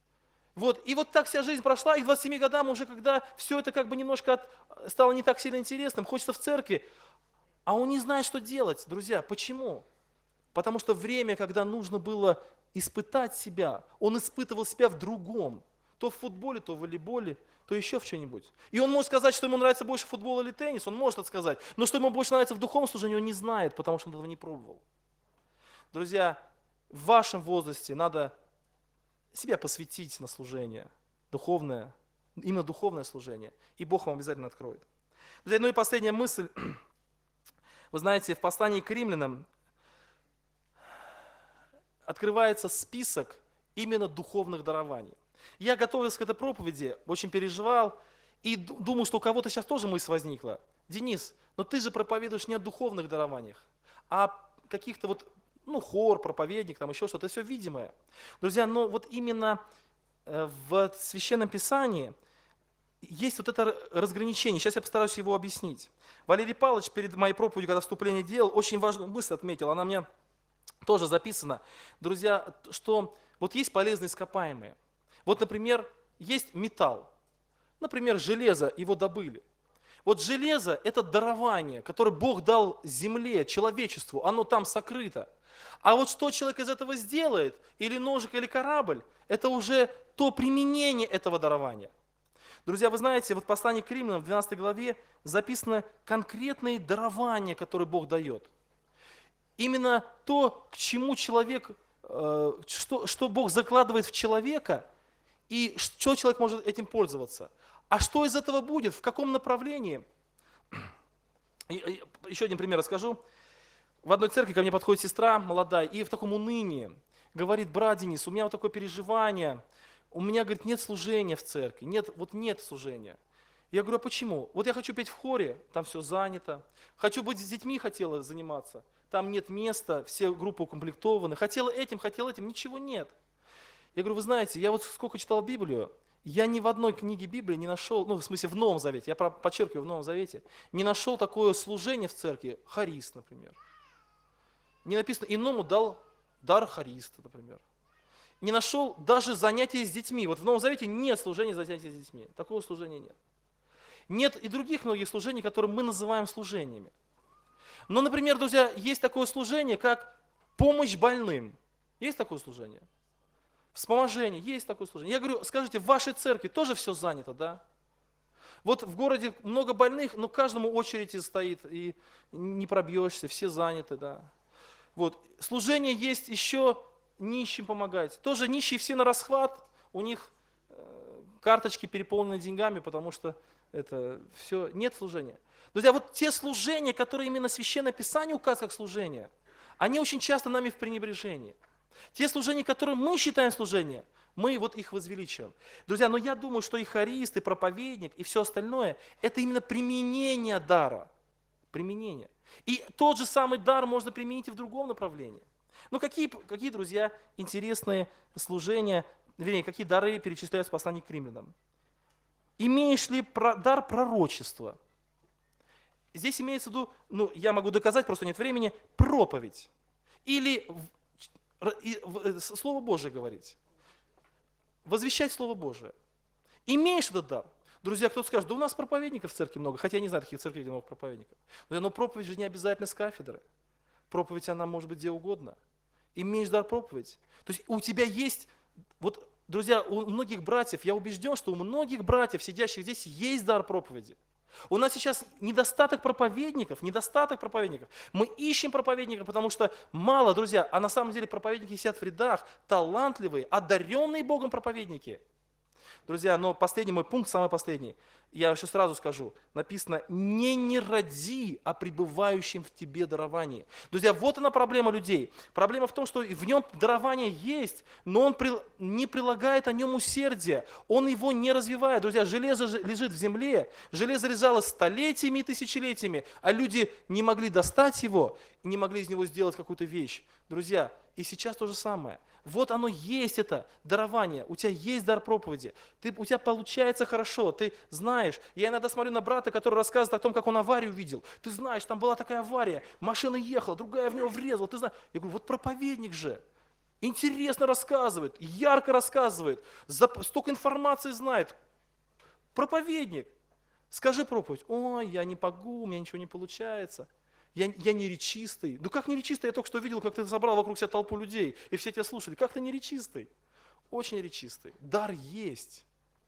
И вот так вся жизнь прошла, и к 27 годам уже, когда все это немножко стало не так сильно интересным, хочется в церкви, а он не знает, что делать, друзья. Почему? Потому что время, когда нужно было испытать себя, он испытывал себя в другом. То в футболе, то в волейболе, то еще в чем-нибудь. И он может сказать, что ему нравится больше футбол или теннис, он может это сказать. Но что ему больше нравится в духовном служении, он не знает, потому что он этого не пробовал. Друзья, в вашем возрасте надо себя посвятить на служение, духовное, именно духовное служение, и Бог вам обязательно откроет. Друзья, и последняя мысль. Вы знаете, в послании к римлянам открывается список именно духовных дарований. Я готовился к этой проповеди, очень переживал, и думаю, что у кого-то сейчас тоже мысль возникла. Денис, но ты же проповедуешь не о духовных дарованиях, а каких-то хор, проповедник, еще что-то, это все видимое. Друзья, но именно в Священном Писании есть это разграничение. Сейчас я постараюсь его объяснить. Валерий Павлович перед моей проповедью, когда вступление делал, очень важную мысль отметил. Она мне тоже записана. Друзья, что есть полезные ископаемые. Например, есть металл. Например, железо, его добыли. Железо – это дарование, которое Бог дал земле, человечеству, оно там сокрыто. А что человек из этого сделает, или ножик, или корабль, это уже то применение этого дарования. Друзья, вы знаете, в послании к Римлянам в 12 главе записаны конкретные дарования, которые Бог дает. Именно то, к чему человек, что Бог закладывает в человека, и что человек может этим пользоваться. А что из этого будет, в каком направлении? Еще один пример расскажу. в одной церкви ко мне подходит сестра молодая и в таком унынии говорит: брат Денис, у меня вот такое переживание, у меня, говорит, нет служения в церкви, нет служения. Я говорю: а почему? Вот я хочу петь в хоре, там все занято. Хочу быть с детьми, хотела заниматься, там нет места, все группы укомплектованы. Хотела этим, ничего нет. Я говорю: вы знаете, я вот сколько читал Библию, я ни в одной книге Библии не нашел, ну в смысле в Новом Завете, я подчеркиваю, в Новом Завете, не нашел такое служение в церкви, харист, например. Не написано: иному дал дар хариста, например. Не нашел даже занятия с детьми. Вот в Новом Завете нет служения занятия с детьми. Такого служения нет. Нет и других многих служений, которые мы называем служениями. Но, например, друзья, есть такое служение, как помощь больным. Есть такое служение? Вспоможение, есть такое служение. Я говорю: скажите, в вашей церкви тоже все занято, да? Вот в городе много больных, но каждому очередь стоит, и не пробьешься, все заняты, да. Вот. Служение есть еще нищим помогать. Тоже нищие все на расхват, у них карточки переполнены деньгами, потому что это все, нет служения. Друзья, вот те служения, которые именно Священное Писание указывает как служение, они очень часто нами в пренебрежении. Те служения, которые мы считаем служением, мы вот их возвеличиваем. Друзья, но я думаю, что и харист, и проповедник, и все остальное, это именно применение дара. Применение. И тот же самый дар можно применить и в другом направлении. Ну какие, друзья, интересные служения, вернее, какие дары перечисляются в послании к римлянам? Имеешь ли дар пророчества? Здесь имеется в виду, ну я могу доказать, просто нет времени, проповедь. Или Слово Божие говорить. Возвещать Слово Божие. Имеешь этот дар? Друзья, кто-то скажет: да у нас проповедников в церкви много, хотя я не знаю таких церквей, где много проповедников. Но проповедь же не обязательно с кафедры. Проповедь, она может быть где угодно. Имеешь дар проповедь. То есть у тебя есть, вот, друзья, у многих братьев, я убежден, что у многих братьев, сидящих здесь, есть дар проповеди. У нас сейчас недостаток проповедников. Мы ищем проповедников, потому что мало, друзья, а на самом деле проповедники сидят в рядах, талантливые, одаренные Богом проповедники. Друзья, но последний мой пункт, самый последний, я еще сразу скажу, написано: не роди о пребывающем в тебе даровании. Друзья, вот она проблема людей. Проблема в том, что в нем дарование есть, но он не прилагает о нем усердия, он его не развивает. Друзья, железо лежит в земле, железо лежало столетиями и тысячелетиями, а люди не могли достать его, не могли из него сделать какую-то вещь. Друзья, и сейчас то же самое. Вот оно есть, это дарование. У тебя есть дар проповеди. У тебя получается хорошо. Ты знаешь. Я иногда смотрю на брата, который рассказывает о том, как он аварию видел. Ты знаешь, там была такая авария. Машина ехала, другая в него врезала. Ты знаешь. Я говорю: вот проповедник же. Интересно рассказывает, ярко рассказывает. Столько информации знает. Проповедник. Скажи проповедь: ой, я не могу, у меня ничего не получается. Я не речистый. Ну как не речистый? Я только что видел, как ты собрал вокруг себя толпу людей, и все тебя слушали. Как ты не речистый? Очень речистый. Дар есть.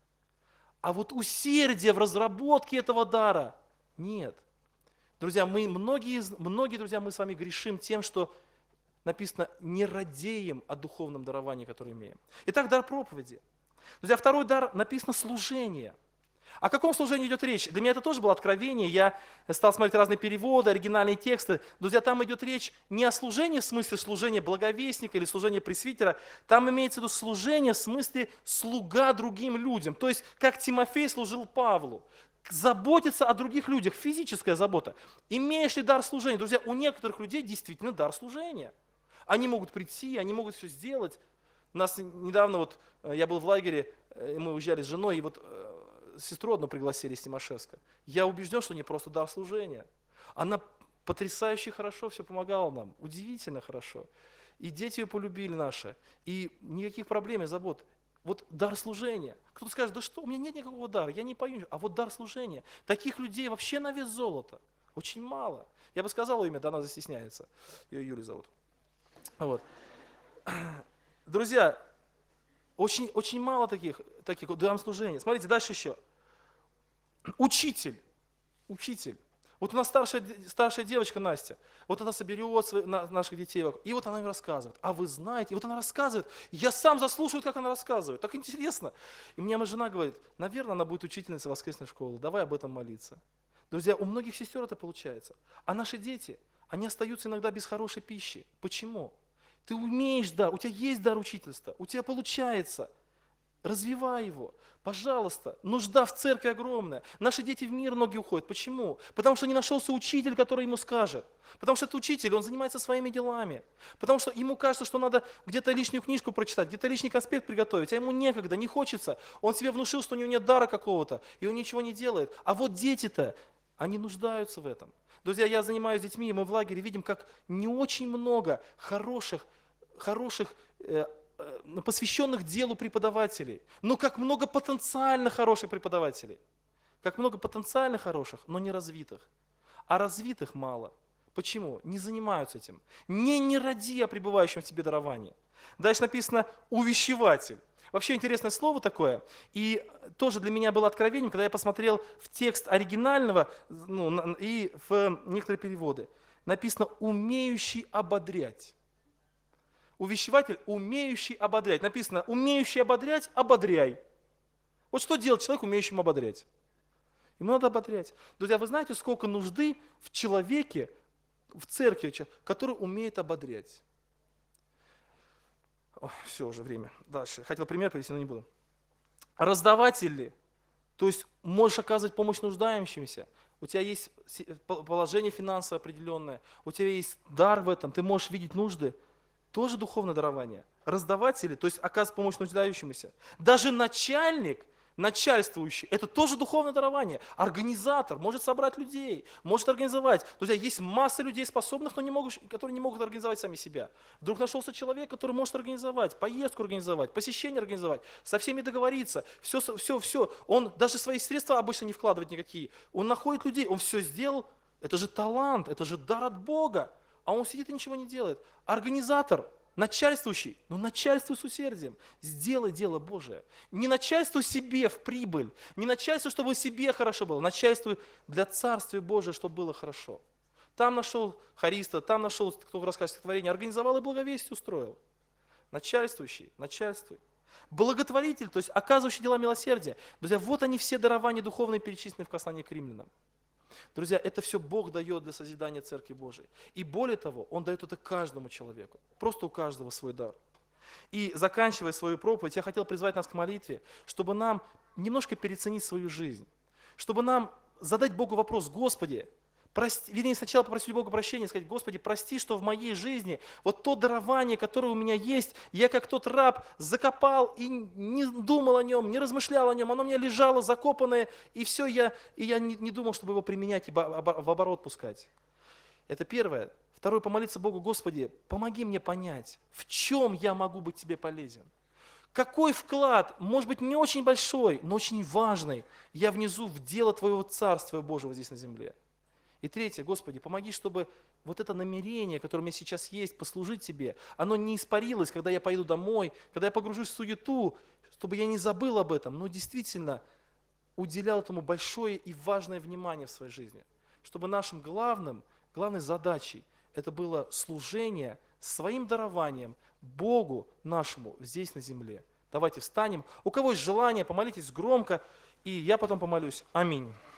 А вот усердия в разработке этого дара нет. Друзья, многие, друзья, мы с вами грешим тем, что написано: не радеем о духовном даровании, которое имеем. Итак, дар проповеди. Друзья, второй дар написано: служение. О каком служении идет речь? Для меня это тоже было откровение. Я стал смотреть разные переводы, оригинальные тексты. Друзья, там идет речь не о служении в смысле служения благовестника или служения пресвитера. Там имеется в виду служение в смысле слуга другим людям. То есть, как Тимофей служил Павлу. Заботиться о других людях, физическая забота. Имеешь ли дар служения? Друзья, у некоторых людей действительно дар служения. Они могут прийти, они могут все сделать. У нас недавно, вот я был в лагере, мы уезжали с женой, и вот сестру одну пригласили из Тимошевска. Я убежден, что не просто дар служения. Она потрясающе хорошо все помогала нам, удивительно хорошо. И дети ее полюбили наши, и никаких проблем и забот. Вот дар служения. Кто-то скажет: да что, у меня нет никакого дара, я не пою. А вот дар служения. Таких людей вообще на вес золота. Очень мало. Я бы сказал имя, да она застесняется. Ее Юлия зовут. Вот. Друзья, очень мало таких дар служения. Смотрите, дальше еще. Учитель. Вот у нас старшая девочка Настя, вот она соберет наших детей, и вот она им рассказывает. А вы знаете, и вот она рассказывает, я сам заслушиваю, как она рассказывает, так интересно. И мне моя жена говорит: наверное, она будет учительницей воскресной школы, давай об этом молиться. Друзья, у многих сестер это получается. А наши дети, они остаются иногда без хорошей пищи. Почему? Ты умеешь, да, у тебя есть дар учительства, у тебя получается. Развивай его. Пожалуйста, нужда в церкви огромная. Наши дети в мир многие уходят. Почему? Потому что не нашелся учитель, который ему скажет. Потому что этот учитель, он занимается своими делами. Потому что ему кажется, что надо где-то лишнюю книжку прочитать, где-то лишний конспект приготовить, а ему некогда, не хочется. Он себе внушил, что у него нет дара какого-то, и он ничего не делает. А вот дети-то, они нуждаются в этом. Друзья, я занимаюсь детьми, и мы в лагере видим, как не очень много хороших посвященных делу преподавателей. Но как много потенциально хороших преподавателей. Как много потенциально хороших, но не развитых. А развитых мало. Почему? Не занимаются этим. Не ради о пребывающем в тебе даровании. Дальше написано «увещеватель». Вообще интересное слово такое. И тоже для меня было откровением, когда я посмотрел в текст оригинального и в некоторые переводы. Написано «умеющий ободрять». Увещеватель, умеющий ободрять. Написано, умеющий ободрять, ободряй. Вот что делать человек, умеющим ободрять? Ему надо ободрять. Друзья, вы знаете, сколько нужды в человеке, в церкви, который умеет ободрять? Все, уже время. Дальше. Хотел пример привести, но не буду. Раздаватели, то есть можешь оказывать помощь нуждающимся. У тебя есть положение финансовое определенное, у тебя есть дар в этом, ты можешь видеть нужды. Тоже духовное дарование. Раздаватели, то есть оказывать помощь нуждающимся. Даже начальник, начальствующий, это тоже духовное дарование. Организатор может собрать людей, может организовать. Друзья, есть масса людей способных, но которые не могут организовать сами себя. Вдруг нашелся человек, который может организовать, поездку организовать, посещение организовать, со всеми договориться. Все. Он даже свои средства обычно не вкладывает никакие. Он находит людей, он все сделал. Это же талант, это же дар от Бога. А он сидит и ничего не делает. Организатор, начальствующий, но начальствуй с усердием. Сделай дело Божие. Не начальствуй себе в прибыль, не начальствуй, чтобы себе хорошо было. Начальствуй для Царствия Божия, чтобы было хорошо. Там нашел хориста, там нашел, кто рассказывает стихотворение, организовал и благовестие устроил. Начальствующий, начальствуй. Благотворитель, то есть оказывающий дела милосердия. Друзья, вот они все дарования духовные перечислены в послании к римлянам. Друзья, это все Бог дает для созидания Церкви Божией. И более того, Он дает это каждому человеку. Просто у каждого свой дар. И заканчивая свою проповедь, я хотел призвать нас к молитве, чтобы нам немножко переоценить свою жизнь. Чтобы нам задать Богу вопрос: Господи, сначала попросить Бога прощения, сказать: Господи, прости, что в моей жизни вот то дарование, которое у меня есть, я как тот раб закопал и не думал о нем, не размышлял о нем, оно у меня лежало закопанное, и все, я не думал, чтобы его применять и в оборот пускать. Это первое. Второе, помолиться Богу: Господи, помоги мне понять, в чем я могу быть Тебе полезен. Какой вклад, может быть, не очень большой, но очень важный, я внесу в дело Твоего Царства Божьего здесь на земле. И третье, Господи, помоги, чтобы вот это намерение, которое у меня сейчас есть, послужить Тебе, оно не испарилось, когда я пойду домой, когда я погружусь в суету, чтобы я не забыл об этом, но действительно уделял этому большое и важное внимание в своей жизни. Чтобы нашим главной задачей это было служение своим дарованием Богу нашему здесь на земле. Давайте встанем. У кого есть желание, помолитесь громко, и я потом помолюсь. Аминь.